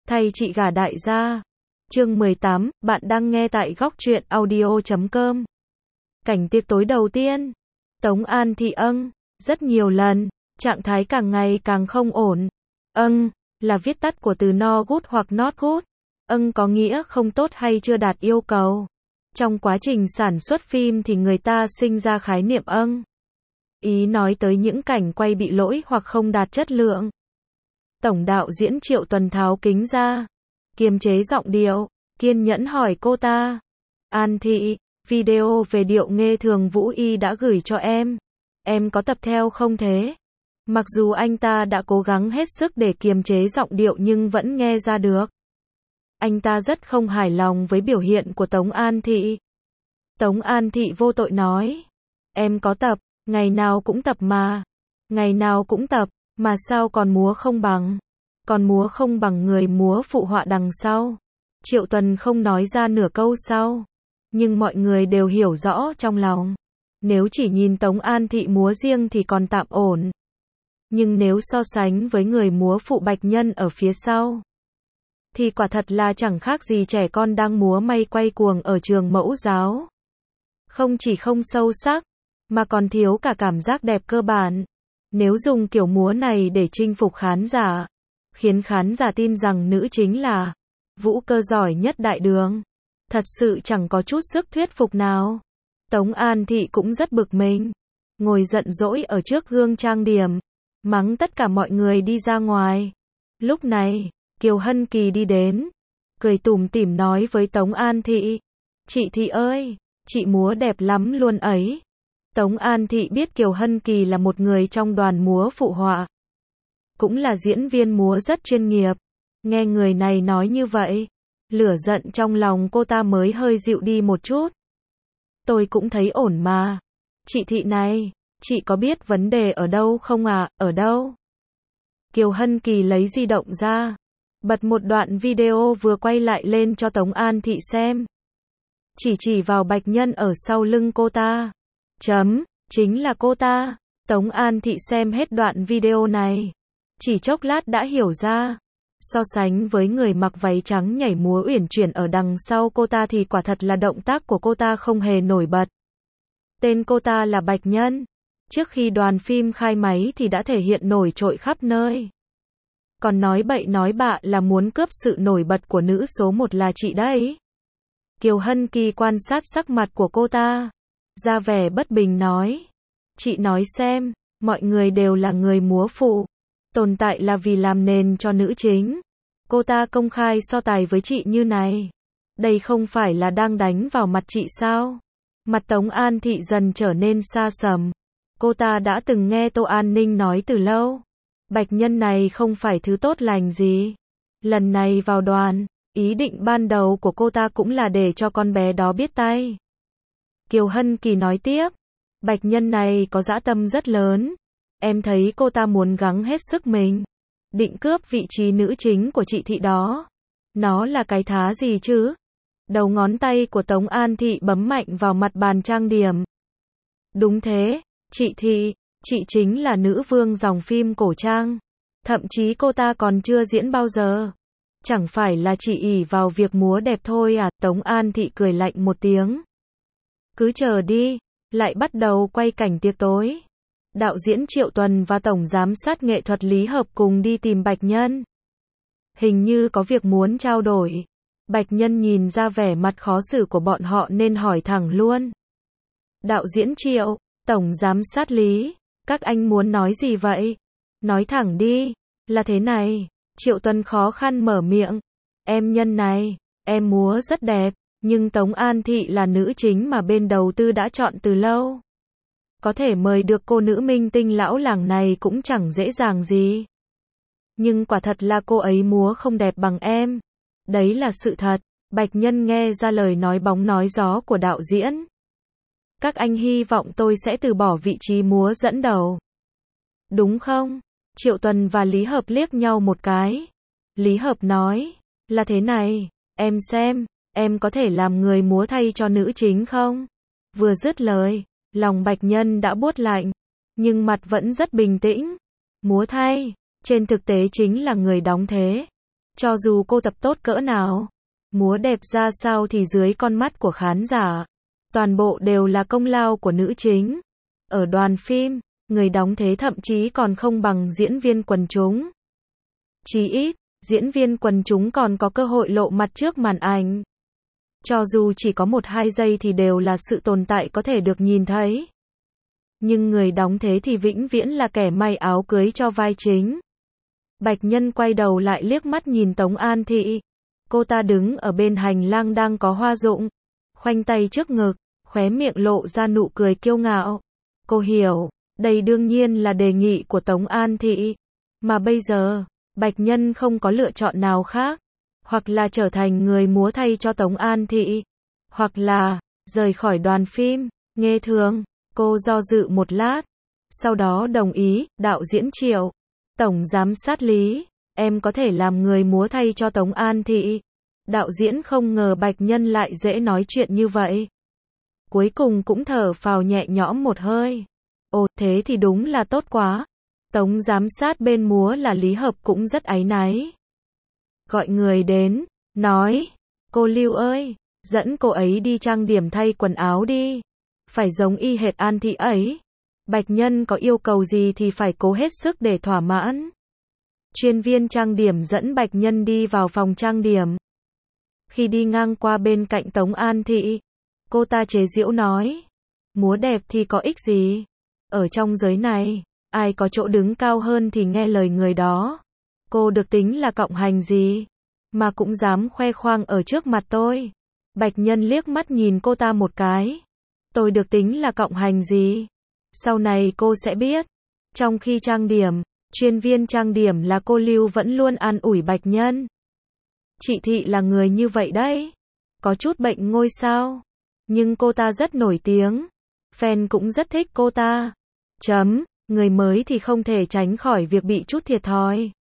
Thay chị gả đại gia. Chương 18, bạn đang nghe tại góc truyện audio.com. Cảnh tiệc tối đầu tiên. Tống An Thị rất nhiều lần, trạng thái càng ngày càng không ổn. Là viết tắt của từ no good hoặc not good. Có nghĩa không tốt hay chưa đạt yêu cầu. Trong quá trình sản xuất phim thì người ta sinh ra khái niệm ý nói tới những cảnh quay bị lỗi hoặc không đạt chất lượng. Tổng đạo diễn Triệu Tuần tháo kính ra, kiềm chế giọng điệu, kiên nhẫn hỏi cô ta. An Thị, video về điệu nghe thường Vũ Y đã gửi cho em có tập theo không thế? Mặc dù anh ta đã cố gắng hết sức để kiềm chế giọng điệu nhưng vẫn nghe ra được. Anh ta rất không hài lòng với biểu hiện của Tống An Thị. Tống An Thị vô tội nói. Em có tập, ngày nào cũng tập mà. Ngày nào cũng tập, mà sao còn múa không bằng? Còn múa không bằng người múa phụ họa đằng sau. Triệu Tuần không nói ra nửa câu sau. Nhưng mọi người đều hiểu rõ trong lòng. Nếu chỉ nhìn Tống An Thị múa riêng thì còn tạm ổn. Nhưng nếu so sánh với người múa phụ Bạch Nhân ở phía sau, thì quả thật là chẳng khác gì trẻ con đang múa may quay cuồng ở trường mẫu giáo. Không chỉ không sâu sắc, mà còn thiếu cả cảm giác đẹp cơ bản. Nếu dùng kiểu múa này để chinh phục khán giả, khiến khán giả tin rằng nữ chính là vũ cơ giỏi nhất đại đường, thật sự chẳng có chút sức thuyết phục nào. Tống An Thị cũng rất bực mình, ngồi giận dỗi ở trước gương trang điểm, mắng tất cả mọi người đi ra ngoài. Lúc này, Kiều Hân Kỳ đi đến, cười tủm tỉm nói với Tống An Thị. Chị Thị ơi, chị múa đẹp lắm luôn ấy. Tống An Thị biết Kiều Hân Kỳ là một người trong đoàn múa phụ họa, cũng là diễn viên múa rất chuyên nghiệp. Nghe người này nói như vậy, lửa giận trong lòng cô ta mới hơi dịu đi một chút. Tôi cũng thấy ổn mà. Chị Thị này, chị có biết vấn đề ở đâu không à? Ở đâu? Kiều Hân Kỳ lấy di động ra, bật một đoạn video vừa quay lại lên cho Tống An Thị xem. Chỉ vào Bạch Nhân ở sau lưng cô ta. Chính là cô ta. Tống An Thị xem hết đoạn video này, chỉ chốc lát đã hiểu ra. So sánh với người mặc váy trắng nhảy múa uyển chuyển ở đằng sau cô ta thì quả thật là động tác của cô ta không hề nổi bật. Tên cô ta là Bạch Nhân. Trước khi đoàn phim khai máy thì đã thể hiện nổi trội khắp nơi. Còn nói bậy nói bạ là muốn cướp sự nổi bật của nữ số 1 là chị đấy. Kiều Hân Kỳ quan sát sắc mặt của cô ta, ra vẻ bất bình nói. Chị nói xem, mọi người đều là người múa phụ, tồn tại là vì làm nền cho nữ chính. Cô ta công khai so tài với chị như này, đây không phải là đang đánh vào mặt chị sao? Mặt Tống An Thị dần trở nên xa sầm. Cô ta đã từng nghe Tô An Ninh nói từ lâu, Bạch Nhân này không phải thứ tốt lành gì. Lần này vào đoàn, ý định ban đầu của cô ta cũng là để cho con bé đó biết tay. Kiều Hân Kỳ nói tiếp, Bạch Nhân này có dã tâm rất lớn. Em thấy cô ta muốn gắng hết sức mình, định cướp vị trí nữ chính của chị Thị đó. Nó là cái thá gì chứ? Đầu ngón tay của Tống An Thị bấm mạnh vào mặt bàn trang điểm. Đúng thế, chị Thị, chị chính là nữ vương dòng phim cổ trang. Thậm chí cô ta còn chưa diễn bao giờ. Chẳng phải là chỉ ỷ vào việc múa đẹp thôi à? Tống An Thị cười lạnh một tiếng. Cứ chờ đi, lại bắt đầu quay cảnh tiệc tối. Đạo diễn Triệu Tuần và tổng giám sát nghệ thuật Lý Hợp cùng đi tìm Bạch Nhân. Hình như có việc muốn trao đổi. Bạch Nhân nhìn ra vẻ mặt khó xử của bọn họ nên hỏi thẳng luôn. Đạo diễn Triệu, tổng giám sát Lý, các anh muốn nói gì vậy? Nói thẳng đi, là thế này. Triệu Tuần khó khăn mở miệng. Em Nhân này, em múa rất đẹp, nhưng Tống An Thị là nữ chính mà bên đầu tư đã chọn từ lâu. Có thể mời được cô nữ minh tinh lão làng này cũng chẳng dễ dàng gì. Nhưng quả thật là cô ấy múa không đẹp bằng em. Đấy là sự thật. Bạch Nhân nghe ra lời nói bóng nói gió của đạo diễn. Các anh hy vọng tôi sẽ từ bỏ vị trí múa dẫn đầu, đúng không? Triệu Tuần và Lý Hợp liếc nhau một cái. Lý Hợp nói, là thế này, em xem, em có thể làm người múa thay cho nữ chính không? Vừa dứt lời, lòng Bạch Nhân đã buốt lạnh, nhưng mặt vẫn rất bình tĩnh. Múa thay, trên thực tế chính là người đóng thế. Cho dù cô tập tốt cỡ nào, múa đẹp ra sao thì dưới con mắt của khán giả, toàn bộ đều là công lao của nữ chính. Ở đoàn phim, người đóng thế thậm chí còn không bằng diễn viên quần chúng. Chí ít, diễn viên quần chúng còn có cơ hội lộ mặt trước màn ảnh. Cho dù chỉ có 1-2 giây thì đều là sự tồn tại có thể được nhìn thấy. Nhưng người đóng thế thì vĩnh viễn là kẻ may áo cưới cho vai chính. Bạch Nhân quay đầu lại liếc mắt nhìn Tống An Thị. Cô ta đứng ở bên hành lang đang có Hoa Dụng, khoanh tay trước ngực, khóe miệng lộ ra nụ cười kiêu ngạo. Cô hiểu, đây đương nhiên là đề nghị của Tống An Thị. Mà bây giờ, Bạch Nhân không có lựa chọn nào khác. Hoặc là trở thành người múa thay cho Tống An Thị, hoặc là rời khỏi đoàn phim. Nghe thường, cô do dự một lát, sau đó đồng ý. Đạo diễn Triệu, tổng giám sát Lý, em có thể làm người múa thay cho Tống An Thị. Đạo diễn không ngờ Bạch Nhân lại dễ nói chuyện như vậy. Cuối cùng cũng thở phào nhẹ nhõm một hơi. Ồ, thế thì đúng là tốt quá. Tống giám sát bên múa là Lý Hợp cũng rất áy náy. Gọi người đến, nói, cô Lưu ơi, dẫn cô ấy đi trang điểm thay quần áo đi. Phải giống y hệt An Thị ấy. Bạch Nhân có yêu cầu gì thì phải cố hết sức để thỏa mãn. Chuyên viên trang điểm dẫn Bạch Nhân đi vào phòng trang điểm. Khi đi ngang qua bên cạnh Tống An Thị, cô ta chế giễu nói, múa đẹp thì có ích gì? Ở trong giới này, ai có chỗ đứng cao hơn thì nghe lời người đó. Cô được tính là cộng hành gì, mà cũng dám khoe khoang ở trước mặt tôi. Bạch Nhân liếc mắt nhìn cô ta một cái. Tôi được tính là cộng hành gì? Sau này cô sẽ biết. Trong khi trang điểm, chuyên viên trang điểm là cô Lưu vẫn luôn an ủi Bạch Nhân. Chị Thị là người như vậy đấy. Có chút bệnh ngôi sao. Nhưng cô ta rất nổi tiếng. Fan cũng rất thích cô ta. Người mới thì không thể tránh khỏi việc bị chút thiệt thòi.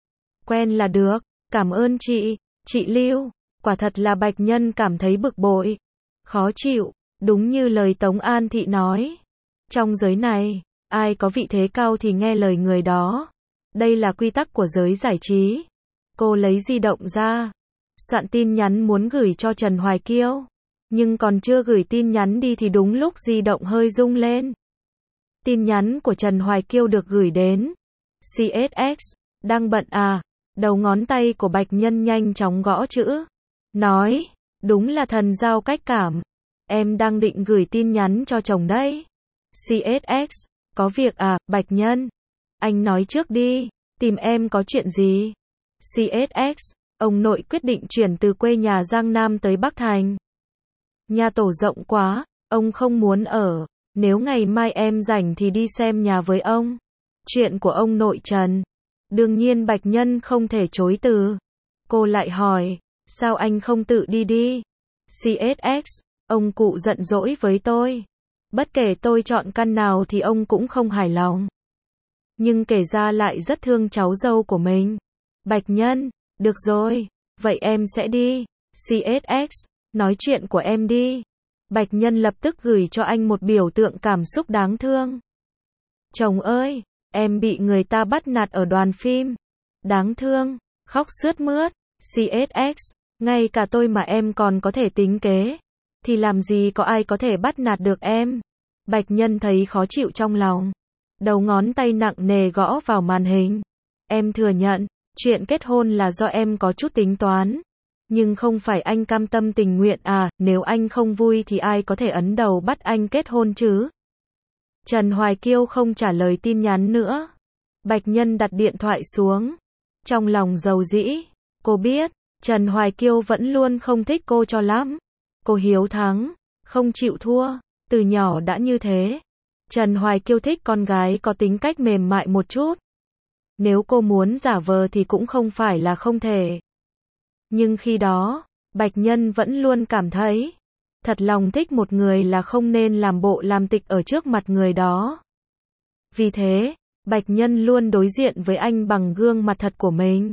Quen là được, cảm ơn chị Lưu. Quả thật là Bạch Nhân cảm thấy bực bội, khó chịu, đúng như lời Tống An Thị nói. Trong giới này, ai có vị thế cao thì nghe lời người đó. Đây là quy tắc của giới giải trí. Cô lấy di động ra, soạn tin nhắn muốn gửi cho Trần Hoài Kiêu. Nhưng còn chưa gửi tin nhắn đi thì đúng lúc di động hơi rung lên. Tin nhắn của Trần Hoài Kiêu được gửi đến. CSX, đang bận à? Đầu ngón tay của Bạch Nhân nhanh chóng gõ chữ. Nói, đúng là thần giao cách cảm. Em đang định gửi tin nhắn cho chồng đấy. CSX, có việc à, Bạch Nhân? Anh nói trước đi, tìm em có chuyện gì? CSX, ông nội quyết định chuyển từ quê nhà Giang Nam tới Bắc Thành. Nhà tổ rộng quá, ông không muốn ở. Nếu ngày mai em rảnh thì đi xem nhà với ông. Chuyện của ông nội Trần. Đương nhiên Bạch Nhân không thể chối từ. Cô lại hỏi, sao anh không tự đi? CSX, ông cụ giận dỗi với tôi. Bất kể tôi chọn căn nào thì ông cũng không hài lòng. Nhưng kể ra lại rất thương cháu dâu của mình. Bạch Nhân, được rồi, vậy em sẽ đi. CSX, nói chuyện của em đi. Bạch Nhân lập tức gửi cho anh một biểu tượng cảm xúc đáng thương. Chồng ơi, em bị người ta bắt nạt ở đoàn phim. Đáng thương, khóc sướt mướt. CSX, ngay cả tôi mà em còn có thể tính kế, thì làm gì có ai có thể bắt nạt được em. Bạch Nhân thấy khó chịu trong lòng. Đầu ngón tay nặng nề gõ vào màn hình. Em thừa nhận, chuyện kết hôn là do em có chút tính toán. Nhưng không phải anh cam tâm tình nguyện à, nếu anh không vui thì ai có thể ấn đầu bắt anh kết hôn chứ? Trần Hoài Kiêu không trả lời tin nhắn nữa. Bạch Nhân đặt điện thoại xuống. Trong lòng dầu dĩ, cô biết, Trần Hoài Kiêu vẫn luôn không thích cô cho lắm. Cô hiếu thắng, không chịu thua, từ nhỏ đã như thế. Trần Hoài Kiêu thích con gái có tính cách mềm mại một chút. Nếu cô muốn giả vờ thì cũng không phải là không thể. Nhưng khi đó, Bạch Nhân vẫn luôn cảm thấy, thật lòng thích một người là không nên làm bộ làm tịch ở trước mặt người đó. Vì thế, Bạch Nhân luôn đối diện với anh bằng gương mặt thật của mình.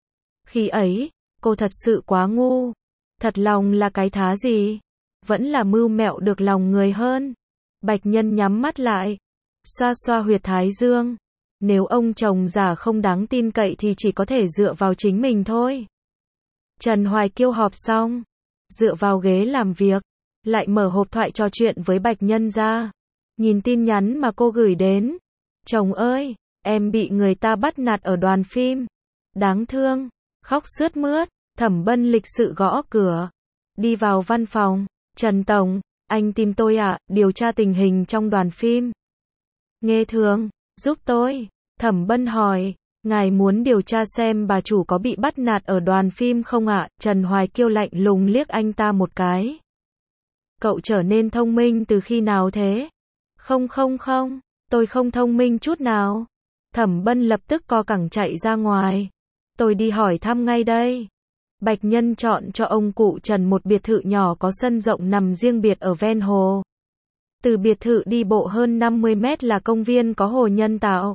Khi ấy, cô thật sự quá ngu. Thật lòng là cái thá gì? Vẫn là mưu mẹo được lòng người hơn. Bạch Nhân nhắm mắt lại, xoa xoa huyệt thái dương. Nếu ông chồng già không đáng tin cậy thì chỉ có thể dựa vào chính mình thôi. Trần Hoài Kiêu họp xong, dựa vào ghế làm việc, lại mở hộp thoại trò chuyện với Bạch Nhân ra. Nhìn tin nhắn mà cô gửi đến. Chồng ơi, em bị người ta bắt nạt ở đoàn phim. Đáng thương, khóc sướt mướt. Thẩm Bân lịch sự gõ cửa. Đi vào văn phòng. Trần Tổng, anh tìm tôi ạ, điều tra tình hình trong đoàn phim. Nghe thường, giúp tôi. Thẩm Bân hỏi, ngài muốn điều tra xem bà chủ có bị bắt nạt ở đoàn phim không ạ? Trần Hoài Kiêu lạnh lùng liếc anh ta một cái. Cậu trở nên thông minh từ khi nào thế? Không, tôi không thông minh chút nào. Thẩm Bân lập tức co cẳng chạy ra ngoài. Tôi đi hỏi thăm ngay đây. Bạch Nhân chọn cho ông cụ Trần một biệt thự nhỏ có sân rộng nằm riêng biệt ở ven hồ. Từ biệt thự đi bộ hơn 50 mét là công viên có hồ nhân tạo.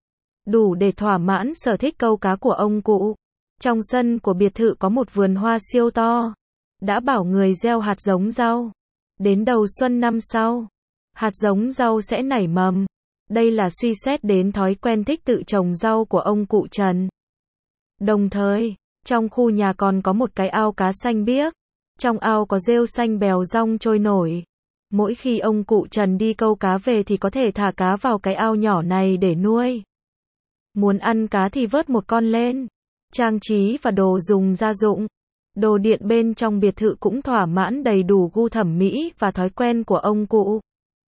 Đủ để thỏa mãn sở thích câu cá của ông cụ. Trong sân của biệt thự có một vườn hoa siêu to. Đã bảo người gieo hạt giống rau. Đến đầu xuân năm sau, hạt giống rau sẽ nảy mầm. Đây là suy xét đến thói quen thích tự trồng rau của ông cụ Trần. Đồng thời, trong khu nhà còn có một cái ao cá xanh biếc. Trong ao có rêu xanh bèo rong trôi nổi. Mỗi khi ông cụ Trần đi câu cá về thì có thể thả cá vào cái ao nhỏ này để nuôi. Muốn ăn cá thì vớt một con lên. Trang trí và đồ dùng gia dụng. Đồ điện bên trong biệt thự cũng thỏa mãn đầy đủ gu thẩm mỹ và thói quen của ông cụ.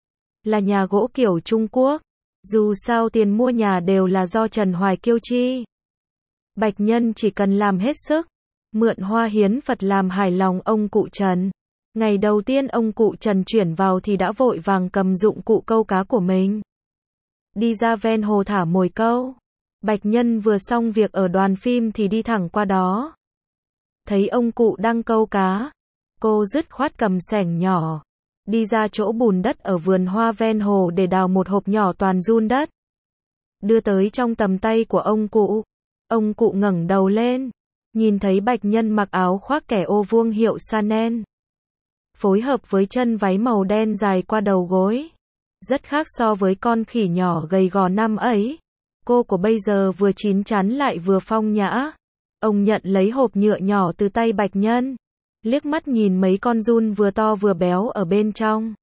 Là nhà gỗ kiểu Trung Quốc. Dù sao tiền mua nhà đều là do Trần Hoài Kiêu chi. Bạch Nhân chỉ cần làm hết sức. Mượn hoa hiến Phật làm hài lòng ông cụ Trần. Ngày đầu tiên ông cụ Trần chuyển vào thì đã vội vàng cầm dụng cụ câu cá của mình. Đi ra ven hồ thả mồi câu. Bạch Nhân vừa xong việc ở đoàn phim thì đi thẳng qua đó. Thấy ông cụ đang câu cá. Cô dứt khoát cầm xẻng nhỏ. Đi ra chỗ bùn đất ở vườn hoa ven hồ để đào một hộp nhỏ toàn giun đất. Đưa tới trong tầm tay của ông cụ. Ông cụ ngẩng đầu lên. Nhìn thấy Bạch Nhân mặc áo khoác kẻ ô vuông hiệu Chanel. Phối hợp với chân váy màu đen dài qua đầu gối. Rất khác so với con khỉ nhỏ gầy gò năm ấy. Cô của bây giờ vừa chín chắn lại vừa phong nhã. Ông nhận lấy hộp nhựa nhỏ từ tay Bạch Nhân. Liếc mắt nhìn mấy con giun vừa to vừa béo ở bên trong.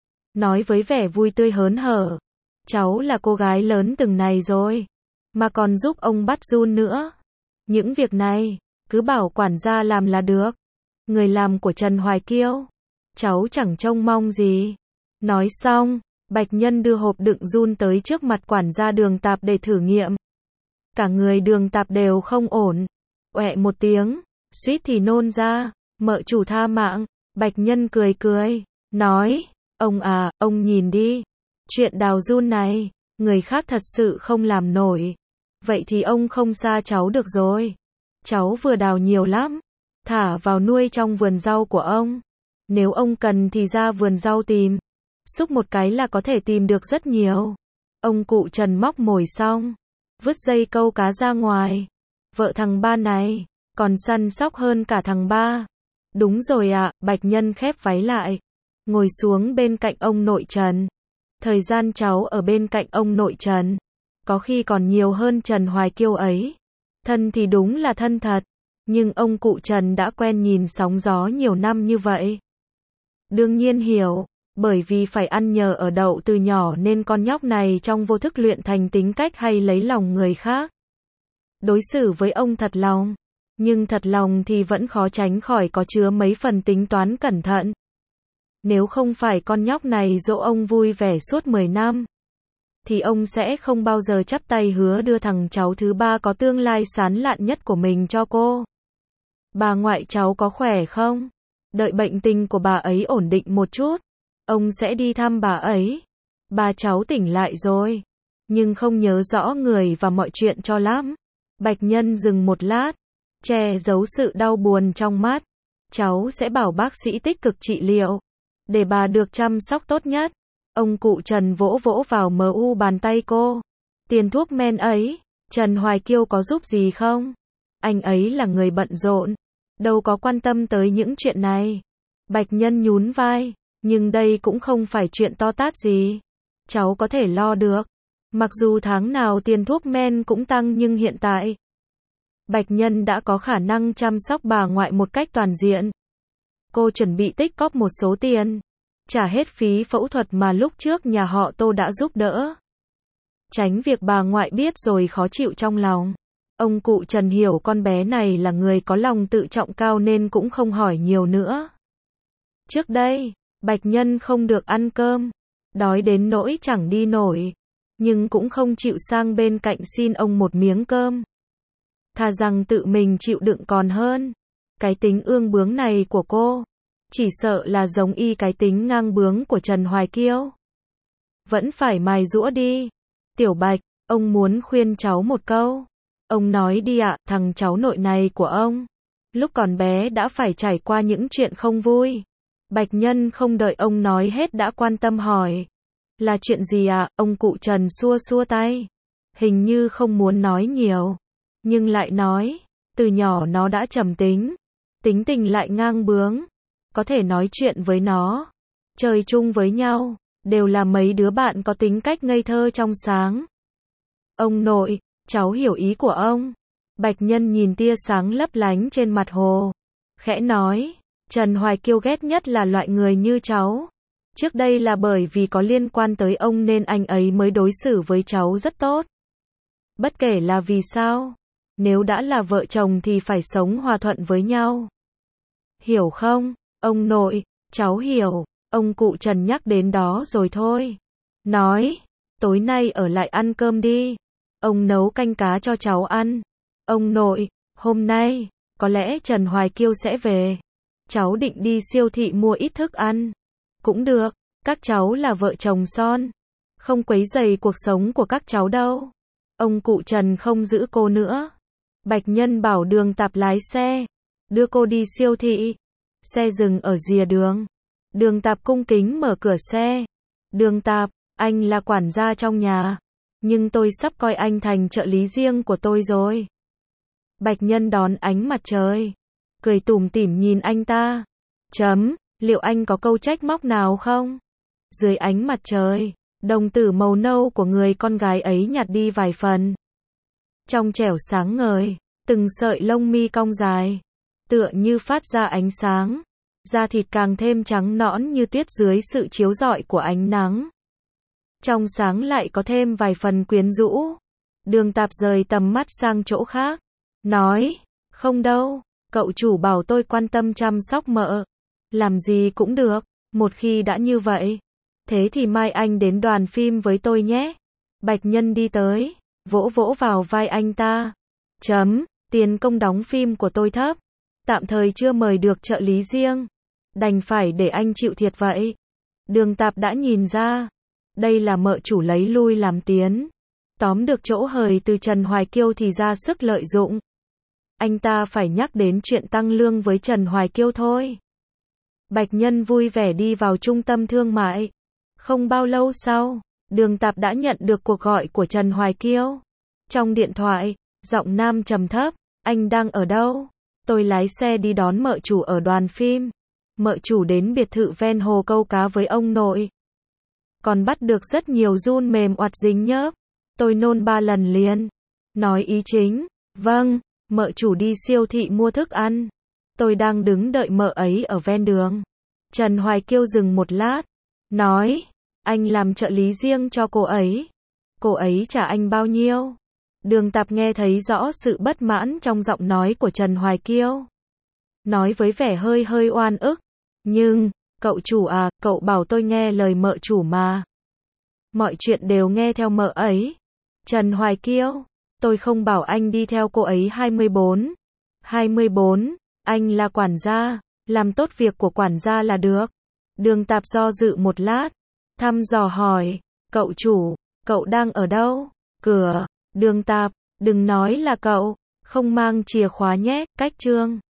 Nói với vẻ vui tươi hớn hở. Cháu là cô gái lớn từng này rồi. Mà còn giúp ông bắt giun nữa. Những việc này, cứ bảo quản gia làm là được. Người làm của Trần Hoài Kiêu. Cháu chẳng trông mong gì. Nói xong, Bạch Nhân đưa hộp đựng giun tới trước mặt quản gia Đường Tạp để thử nghiệm. Cả người Đường Tạp đều không ổn. Oẹ một tiếng, suýt thì nôn ra. Mợ chủ tha mạng. Bạch Nhân cười cười, nói, ông à, ông nhìn đi. Chuyện đào giun này, người khác thật sự không làm nổi. Vậy thì ông không xa cháu được rồi. Cháu vừa đào nhiều lắm. Thả vào nuôi trong vườn rau của ông. Nếu ông cần thì ra vườn rau tìm. Xúc một cái là có thể tìm được rất nhiều. Ông cụ Trần móc mồi xong. Vứt dây câu cá ra ngoài. Vợ thằng ba này, còn săn sóc hơn cả thằng ba. Đúng rồi ạ, Bạch Nhân khép váy lại. Ngồi xuống bên cạnh ông nội Trần. Thời gian cháu ở bên cạnh ông nội Trần. Có khi còn nhiều hơn Trần Hoài Kiêu ấy. Thân thì đúng là thân thật. Nhưng ông cụ Trần đã quen nhìn sóng gió nhiều năm như vậy. Đương nhiên hiểu. Bởi vì phải ăn nhờ ở đậu từ nhỏ nên con nhóc này trong vô thức luyện thành tính cách hay lấy lòng người khác. Đối xử với ông thật lòng. Nhưng thật lòng thì vẫn khó tránh khỏi có chứa mấy phần tính toán cẩn thận. Nếu không phải con nhóc này dỗ ông vui vẻ suốt 10 năm. Thì ông sẽ không bao giờ chắp tay hứa đưa thằng cháu thứ ba có tương lai sáng lạn nhất của mình cho cô. Bà ngoại cháu có khỏe không? Đợi bệnh tình của bà ấy ổn định một chút. Ông sẽ đi thăm bà ấy. Bà cháu tỉnh lại rồi. Nhưng không nhớ rõ người và mọi chuyện cho lắm. Bạch Nhân dừng một lát. Che giấu sự đau buồn trong mắt. Cháu sẽ bảo bác sĩ tích cực trị liệu. Để bà được chăm sóc tốt nhất. Ông cụ Trần vỗ vỗ vào mu bàn tay cô. Tiền thuốc men ấy, Trần Hoài Kiêu có giúp gì không? Anh ấy là người bận rộn. Đâu có quan tâm tới những chuyện này. Bạch Nhân nhún vai. Nhưng đây cũng không phải chuyện to tát gì. Cháu có thể lo được. Mặc dù tháng nào tiền thuốc men cũng tăng nhưng hiện tại, Bạch Nhân đã có khả năng chăm sóc bà ngoại một cách toàn diện. Cô chuẩn bị tích cóp một số tiền, trả hết phí phẫu thuật mà lúc trước nhà họ Tô đã giúp đỡ. Tránh việc bà ngoại biết rồi khó chịu trong lòng. Ông cụ Trần hiểu con bé này là người có lòng tự trọng cao nên cũng không hỏi nhiều nữa. Trước đây, Bạch Nhân không được ăn cơm, đói đến nỗi chẳng đi nổi, nhưng cũng không chịu sang bên cạnh xin ông một miếng cơm. Thà rằng tự mình chịu đựng còn hơn. Cái tính ương bướng này của cô, chỉ sợ là giống y cái tính ngang bướng của Trần Hoài Kiêu. Vẫn phải mài giũa đi. Tiểu Bạch, ông muốn khuyên cháu một câu. Ông nói đi ạ, thằng cháu nội này của ông, lúc còn bé đã phải trải qua những chuyện không vui. Bạch Nhân không đợi ông nói hết đã quan tâm hỏi. Là chuyện gì ạ? Ông cụ Trần xua xua tay. Hình như không muốn nói nhiều, nhưng lại nói, từ nhỏ nó đã trầm tính, tính tình lại ngang bướng. Có thể nói chuyện với nó, chơi chung với nhau, đều là mấy đứa bạn có tính cách ngây thơ trong sáng. Ông nội, cháu hiểu ý của ông. Bạch Nhân nhìn tia sáng lấp lánh trên mặt hồ, khẽ nói, Trần Hoài Kiêu ghét nhất là loại người như cháu. Trước đây là bởi vì có liên quan tới ông nên anh ấy mới đối xử với cháu rất tốt. Bất kể là vì sao, nếu đã là vợ chồng thì phải sống hòa thuận với nhau. Hiểu không? Ông nội, cháu hiểu. Ông cụ Trần nhắc đến đó rồi thôi. Nói, tối nay ở lại ăn cơm đi. Ông nấu canh cá cho cháu ăn. Ông nội, hôm nay, có lẽ Trần Hoài Kiêu sẽ về. Cháu định đi siêu thị mua ít thức ăn. Cũng được, các cháu là vợ chồng son. Không quấy rầy cuộc sống của các cháu đâu. Ông cụ Trần không giữ cô nữa. Bạch Nhân bảo Đường Tạp lái xe, đưa cô đi siêu thị. Xe dừng ở rìa đường. Đường Tạp cung kính mở cửa xe. Đường Tạp, anh là quản gia trong nhà, nhưng tôi sắp coi anh thành trợ lý riêng của tôi rồi. Bạch Nhân đón ánh mặt trời, cười tủm tỉm nhìn anh ta. Liệu anh có câu trách móc nào không? Dưới ánh mặt trời, đồng tử màu nâu của người con gái ấy nhạt đi vài phần. Trong trẻo sáng ngời, từng sợi lông mi cong dài, tựa như phát ra ánh sáng. Da thịt càng thêm trắng nõn như tuyết dưới sự chiếu rọi của ánh nắng. Trong sáng lại có thêm vài phần quyến rũ. Đường Tạp rời tầm mắt sang chỗ khác, nói, không đâu, cậu chủ bảo tôi quan tâm chăm sóc mợ. Làm gì cũng được, một khi đã như vậy. Thế thì mai anh đến đoàn phim với tôi nhé. Bạch Nhân đi tới, vỗ vỗ vào vai anh ta. Tiền công đóng phim của tôi thấp, tạm thời chưa mời được trợ lý riêng, đành phải để anh chịu thiệt vậy. Đường Tạp đã nhìn ra, đây là mợ chủ lấy lui làm tiến. Tóm được chỗ hời từ Trần Hoài Kiêu thì ra sức lợi dụng. Anh ta phải nhắc đến chuyện tăng lương với Trần Hoài Kiêu thôi. Bạch Nhân vui vẻ đi vào trung tâm thương mại. Không bao lâu sau, Đường Tạp đã nhận được cuộc gọi của Trần Hoài Kiêu. Trong điện thoại, giọng nam trầm thấp, anh đang ở đâu? Tôi lái xe đi đón mợ chủ ở đoàn phim. Mợ chủ đến biệt thự ven hồ câu cá với ông nội. Còn bắt được rất nhiều giun mềm oạt dính nhớp. Tôi nôn 3 lần liền. Nói ý chính. Vâng, mợ chủ đi siêu thị mua thức ăn. Tôi đang đứng đợi mợ ấy ở ven đường. Trần Hoài Kiêu dừng một lát. Nói, anh làm trợ lý riêng cho cô ấy. Cô ấy trả anh bao nhiêu? Đường Tạp nghe thấy rõ sự bất mãn trong giọng nói của Trần Hoài Kiêu. Nói với vẻ hơi hơi oan ức. Nhưng, cậu chủ à, cậu bảo tôi nghe lời mợ chủ mà. Mọi chuyện đều nghe theo mợ ấy. Trần Hoài Kiêu, tôi không bảo anh đi theo cô ấy 24. Anh là quản gia, làm tốt việc của quản gia là được. Đường Tạp do dự một lát, thăm dò hỏi, cậu chủ, cậu đang ở đâu? Cửa. Đường Tạp, đừng nói là cậu không mang chìa khóa nhé. Cách chương